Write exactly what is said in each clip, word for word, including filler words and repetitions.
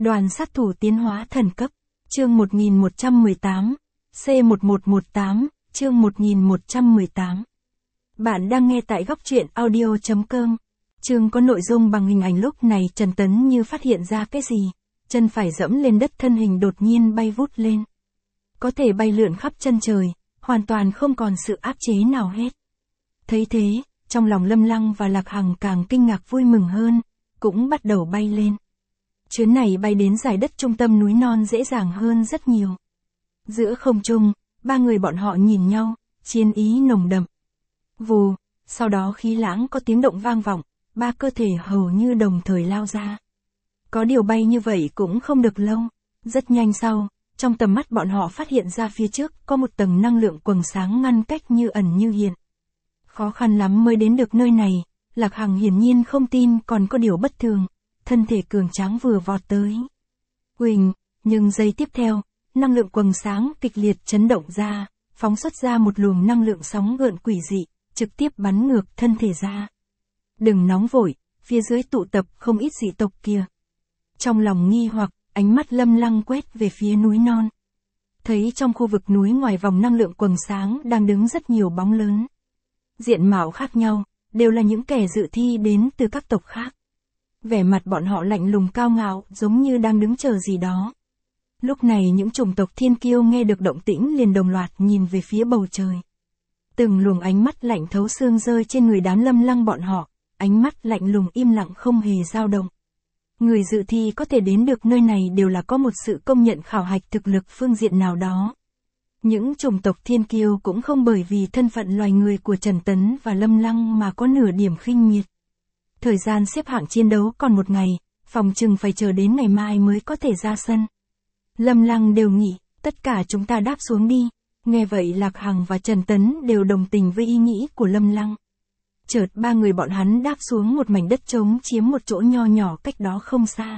Đoàn sát thủ tiến hóa thần cấp, chương một nghìn một trăm mười tám, C một một một tám, chương một nghìn một trăm mười tám. Bạn đang nghe tại góc truyện audio chấm com. Chương có nội dung bằng hình ảnh. Lúc này Trần Tấn như phát hiện ra cái gì, chân phải dẫm lên đất, thân hình đột nhiên bay vút lên. Có thể bay lượn khắp chân trời, hoàn toàn không còn sự áp chế nào hết. Thấy thế, trong lòng Lâm Lăng và Lạc Hằng càng kinh ngạc vui mừng hơn, cũng bắt đầu bay lên. Chuyến này bay đến dải đất trung tâm núi non dễ dàng hơn rất nhiều. Giữa không trung, ba người bọn họ nhìn nhau, chiến ý nồng đậm. Vù, sau đó khí lãng có tiếng động vang vọng, ba cơ thể hầu như đồng thời lao ra. Có điều bay như vậy cũng không được lâu, rất nhanh sau, trong tầm mắt bọn họ phát hiện ra phía trước có một tầng năng lượng quầng sáng ngăn cách như ẩn như hiện. Khó khăn lắm mới đến được nơi này, Lạc Hằng hiển nhiên không tin còn có điều bất thường, thân thể cường tráng vừa vọt tới. Huỳnh, nhưng giây tiếp theo, năng lượng quầng sáng kịch liệt chấn động ra, phóng xuất ra một luồng năng lượng sóng gợn quỷ dị, trực tiếp bắn ngược thân thể ra. Đừng nóng vội, phía dưới tụ tập không ít dị tộc kia. Trong lòng nghi hoặc, ánh mắt Lâm Lăng quét về phía núi non. Thấy trong khu vực núi ngoài vòng năng lượng quầng sáng đang đứng rất nhiều bóng lớn. Diện mạo khác nhau, đều là những kẻ dự thi đến từ các tộc khác. Vẻ mặt bọn họ lạnh lùng cao ngạo, giống như đang đứng chờ gì đó. Lúc này những chủng tộc thiên kiêu nghe được động tĩnh liền đồng loạt nhìn về phía bầu trời. Từng luồng ánh mắt lạnh thấu xương rơi trên người đám Lâm Lăng bọn họ, ánh mắt lạnh lùng im lặng không hề dao động. Người dự thi có thể đến được nơi này đều là có một sự công nhận khảo hạch thực lực phương diện nào đó. Những chủng tộc thiên kiêu cũng không bởi vì thân phận loài người của Trần Tấn và Lâm Lăng mà có nửa điểm khinh miệt. Thời gian xếp hạng chiến đấu còn một ngày, phòng chừng phải chờ đến ngày mai mới có thể ra sân. Lâm Lăng đều nghĩ, tất cả chúng ta đáp xuống đi. Nghe vậy Lạc Hằng và Trần Tấn đều đồng tình với ý nghĩ của Lâm Lăng. Chợt ba người bọn hắn đáp xuống một mảnh đất trống chiếm một chỗ nho nhỏ cách đó không xa.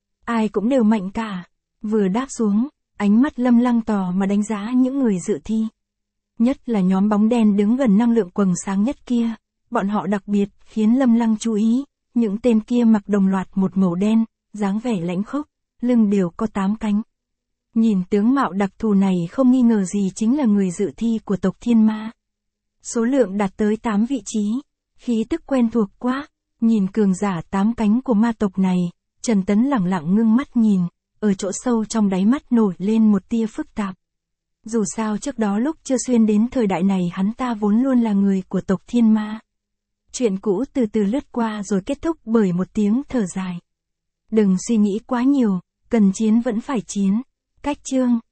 Ai cũng đều mạnh cả. Vừa đáp xuống, ánh mắt Lâm Lăng tò mà đánh giá những người dự thi. Nhất là nhóm bóng đen đứng gần năng lượng quầng sáng nhất kia. Bọn họ đặc biệt khiến Lâm Lăng chú ý, những tên kia mặc đồng loạt một màu đen, dáng vẻ lãnh khốc, lưng đều có tám cánh. Nhìn tướng mạo đặc thù này không nghi ngờ gì chính là người dự thi của tộc Thiên Ma. Số lượng đạt tới tám vị trí, khí tức quen thuộc quá, nhìn cường giả tám cánh của ma tộc này, Trần Tấn lẳng lặng ngưng mắt nhìn, ở chỗ sâu trong đáy mắt nổi lên một tia phức tạp. Dù sao trước đó lúc chưa xuyên đến thời đại này hắn ta vốn luôn là người của tộc Thiên Ma. Chuyện cũ từ từ lướt qua rồi kết thúc bởi một tiếng thở dài. Đừng suy nghĩ quá nhiều, cần chiến vẫn phải chiến. Cách chương